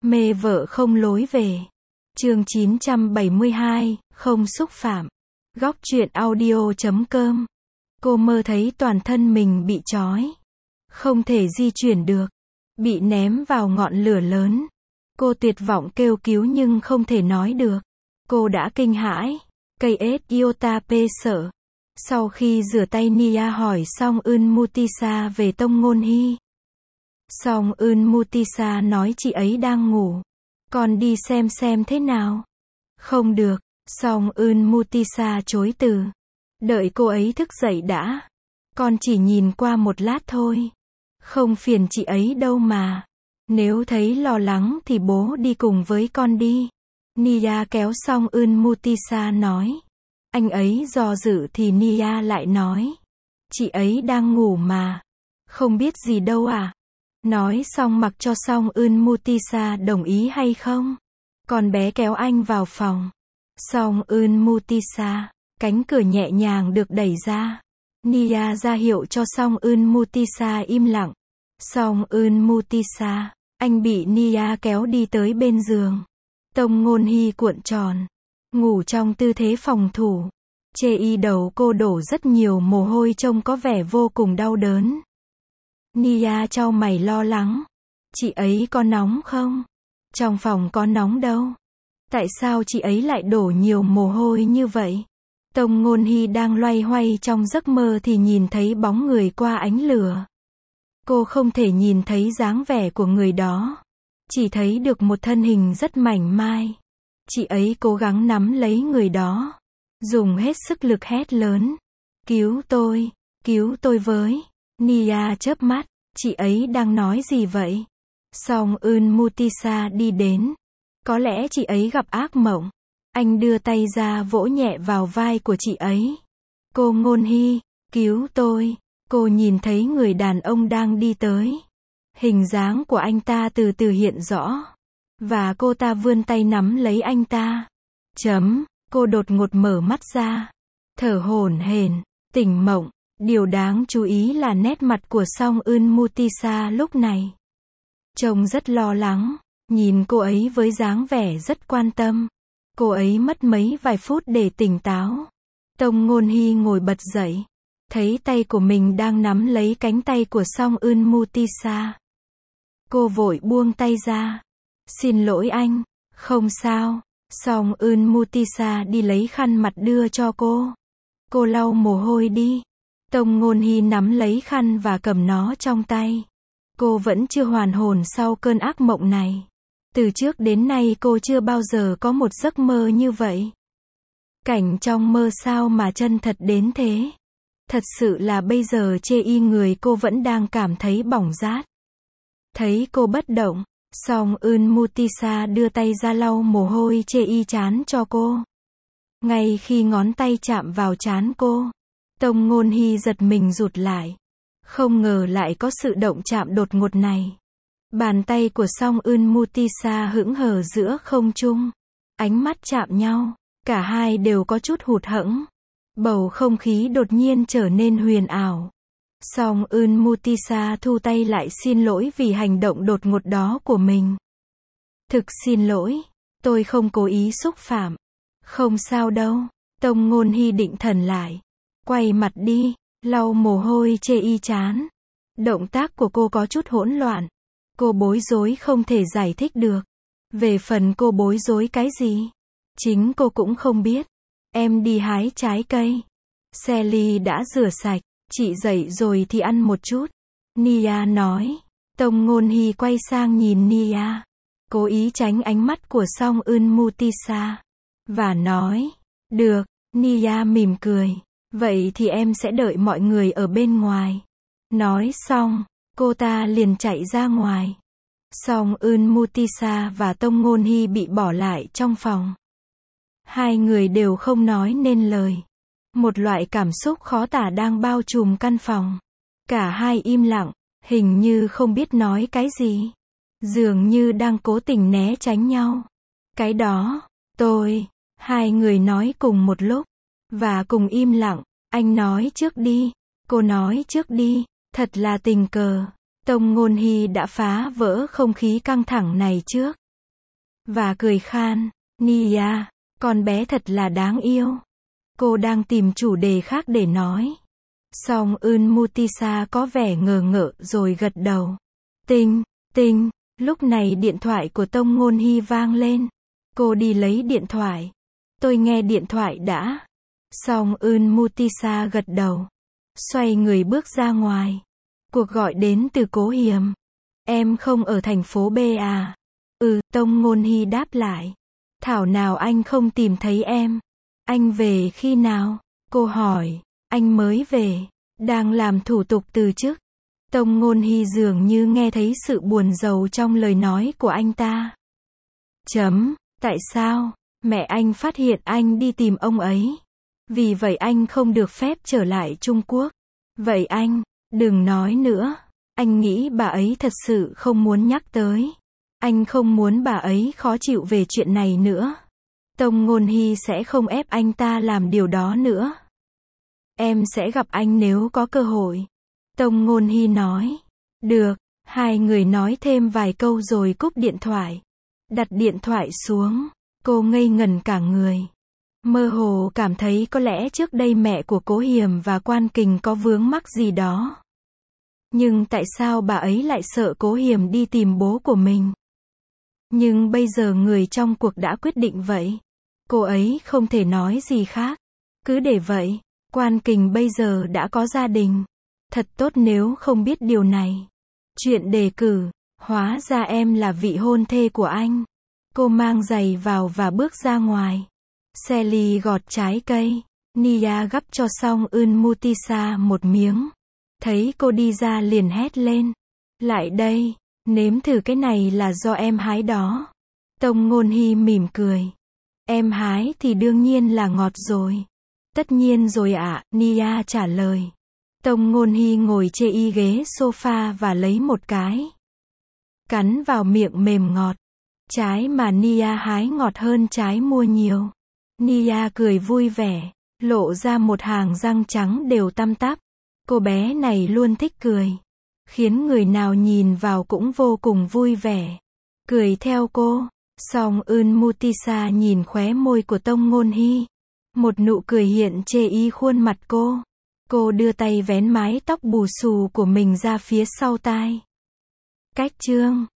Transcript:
Mê vợ không lối về. Chương 972, không xúc phạm. Góc truyện audio.com. Cô mơ thấy toàn thân mình bị trói, không thể di chuyển được, bị ném vào ngọn lửa lớn. Cô tuyệt vọng kêu cứu nhưng không thể nói được. Cô đã kinh hãi. Cây ết iota p sợ. Sau khi rửa tay, Nia hỏi Song Eun Mutisa về Tông Ngôn Hy. Song Eun Mutisa nói chị ấy đang ngủ. Con đi xem thế nào. Không được. Song Eun Mutisa chối từ. Đợi cô ấy thức dậy đã. Con chỉ nhìn qua một lát thôi. Không phiền chị ấy đâu mà. Nếu thấy lo lắng thì bố đi cùng với con đi. Nia kéo Song Eun Mutisa nói. Anh ấy do dự thì Nia lại nói. Chị ấy đang ngủ mà. Không biết gì đâu à. Nói xong mặc cho Song Eun Mutisa đồng ý hay không. Con bé kéo anh vào phòng. Song Eun Mutisa. Cánh cửa nhẹ nhàng được đẩy ra. Nia ra hiệu cho Song Eun Mutisa im lặng. Song Eun Mutisa. Anh bị Nia kéo đi tới bên giường. Tông Ngôn Hy cuộn tròn. Ngủ trong tư thế phòng thủ. Chê y đầu cô đổ rất nhiều mồ hôi trông có vẻ vô cùng đau đớn. Nia chau mày lo lắng. Chị ấy có nóng không? Trong phòng có nóng đâu. Tại sao chị ấy lại đổ nhiều mồ hôi như vậy? Tông Ngôn Hy đang loay hoay trong giấc mơ thì nhìn thấy bóng người qua ánh lửa. Cô không thể nhìn thấy dáng vẻ của người đó. Chỉ thấy được một thân hình rất mảnh mai. Chị ấy cố gắng nắm lấy người đó. Dùng hết sức lực hét lớn. Cứu tôi với. Nia chớp mắt. Chị ấy đang nói gì vậy? Song Eun Mutisa đi đến. Có lẽ chị ấy gặp ác mộng. Anh đưa tay ra vỗ nhẹ vào vai của chị ấy. Cô Ngôn Hy, cứu tôi. Cô nhìn thấy người đàn ông đang đi tới. Hình dáng của anh ta từ từ hiện rõ. Và cô ta vươn tay nắm lấy anh ta. Cô đột ngột mở mắt ra. Thở hổn hển, tỉnh mộng. Điều đáng chú ý là nét mặt của Song Eun Mutisa lúc này. Trông rất lo lắng. Nhìn cô ấy với dáng vẻ rất quan tâm. Cô ấy mất vài phút để tỉnh táo. Tông Ngôn Hy ngồi bật dậy. Thấy tay của mình đang nắm lấy cánh tay của Song Eun Mutisa. Cô vội buông tay ra. Xin lỗi anh. Không sao. Song Eun Mutisa đi lấy khăn mặt đưa cho cô. Cô lau mồ hôi đi. Tông Ngôn Hy nắm lấy khăn và cầm nó trong tay. Cô vẫn chưa hoàn hồn sau cơn ác mộng này. Từ trước đến nay cô chưa bao giờ có một giấc mơ như vậy. Cảnh trong mơ sao mà chân thật đến thế. Thật sự là bây giờ chê y người cô vẫn đang cảm thấy bỏng rát. Thấy cô bất động, Song Eun Mutisa đưa tay ra lau mồ hôi chê y trán cho cô. Ngay khi ngón tay chạm vào trán cô, Tông Ngôn Hy giật mình rụt lại. Không ngờ lại có sự động chạm đột ngột này. Bàn tay của Song Eun Mutisa hững hờ giữa không trung. Ánh mắt chạm nhau, cả hai đều có chút hụt hẫng. Bầu không khí đột nhiên trở nên huyền ảo. Song Eun Mutisa thu tay lại xin lỗi vì hành động đột ngột đó của mình. Thực xin lỗi, tôi không cố ý xúc phạm. Không sao đâu. Tông Ngôn Hy định thần lại. Quay mặt đi, lau mồ hôi chê y trán. Động tác của cô có chút hỗn loạn. Cô bối rối không thể giải thích được. Về phần cô bối rối cái gì? Chính cô cũng không biết. Em đi hái trái cây. Sally đã rửa sạch. Chị dậy rồi thì ăn một chút. Nia nói. Tông Ngôn Hy quay sang nhìn Nia. Cố ý tránh ánh mắt của Song Eun Mutisa. Và nói. Được. Nia mỉm cười. Vậy thì em sẽ đợi mọi người ở bên ngoài. Nói xong, cô ta liền chạy ra ngoài. Song Eun Mutisa và Tông Ngôn Hy bị bỏ lại trong phòng. Hai người đều không nói nên lời. Một loại cảm xúc khó tả đang bao trùm căn phòng. Cả hai im lặng, hình như không biết nói cái gì. Dường như đang cố tình né tránh nhau. Cái đó, hai người nói cùng một lúc. Và cùng im lặng. Anh nói trước đi. Cô nói trước đi. Thật là tình cờ. Tông Ngôn Hy đã phá vỡ không khí căng thẳng này trước. và cười khan. Nia, con bé thật là đáng yêu. Cô đang tìm chủ đề khác để nói. Song Eun Mutisa có vẻ ngờ ngợ rồi gật đầu. Tinh, tinh, lúc này điện thoại của Tông Ngôn Hy vang lên. Cô đi lấy điện thoại. Tôi nghe điện thoại đã. Song Eun Mutisa gật đầu. Xoay người bước ra ngoài. Cuộc gọi đến từ Cố Hiềm. Em không ở thành phố B à? Tông Ngôn Hy đáp lại. Thảo nào anh không tìm thấy em. Anh về khi nào? Cô hỏi. Anh mới về. Đang làm thủ tục từ chức. Tông Ngôn Hy dường như nghe thấy sự buồn rầu trong lời nói của anh ta. Tại sao? Mẹ anh phát hiện anh đi tìm ông ấy. Vì vậy anh không được phép trở lại Trung Quốc. Vậy anh, đừng nói nữa. Anh nghĩ bà ấy thật sự không muốn nhắc tới. Anh không muốn bà ấy khó chịu về chuyện này nữa. Tông Ngôn Hy sẽ không ép anh ta làm điều đó nữa. Em sẽ gặp anh nếu có cơ hội. Tông Ngôn Hy nói. Được, hai người nói thêm vài câu rồi cúp điện thoại. Đặt điện thoại xuống, cô ngây ngẩn cả người. Mơ hồ cảm thấy có lẽ trước đây mẹ của Cố Hiềm và Quan Kình có vướng mắc gì đó. Nhưng tại sao bà ấy lại sợ Cố Hiềm đi tìm bố của mình? Nhưng bây giờ người trong cuộc đã quyết định vậy. Cô ấy không thể nói gì khác. Cứ để vậy. Quan Kình bây giờ đã có gia đình. Thật tốt nếu không biết điều này. Chuyện đề cử. Hóa ra em là vị hôn thê của anh. Cô mang giày vào và bước ra ngoài. Sally gọt trái cây. Nia gắp cho xong Eun Mutisa một miếng. Thấy cô đi ra liền hét lên. Lại đây, nếm thử cái này là do em hái đó. Tông Ngôn Hy mỉm cười. Em hái thì đương nhiên là ngọt rồi. Tất nhiên rồi ạ, Nia trả lời. Tông Ngôn Hy ngồi chê ghế sofa và lấy một cái. Cắn vào miệng mềm ngọt. Trái mà Nia hái ngọt hơn trái mua nhiều. Nia cười vui vẻ, lộ ra một hàng răng trắng đều tăm tắp. Cô bé này luôn thích cười. Khiến người nào nhìn vào cũng vô cùng vui vẻ. Cười theo cô. Song Eun Mutisa nhìn khóe môi của Tông Ngôn Hy. Một nụ cười hiện chê khuôn mặt cô. Cô đưa tay vén mái tóc bù xù của mình ra phía sau tai. Cách chương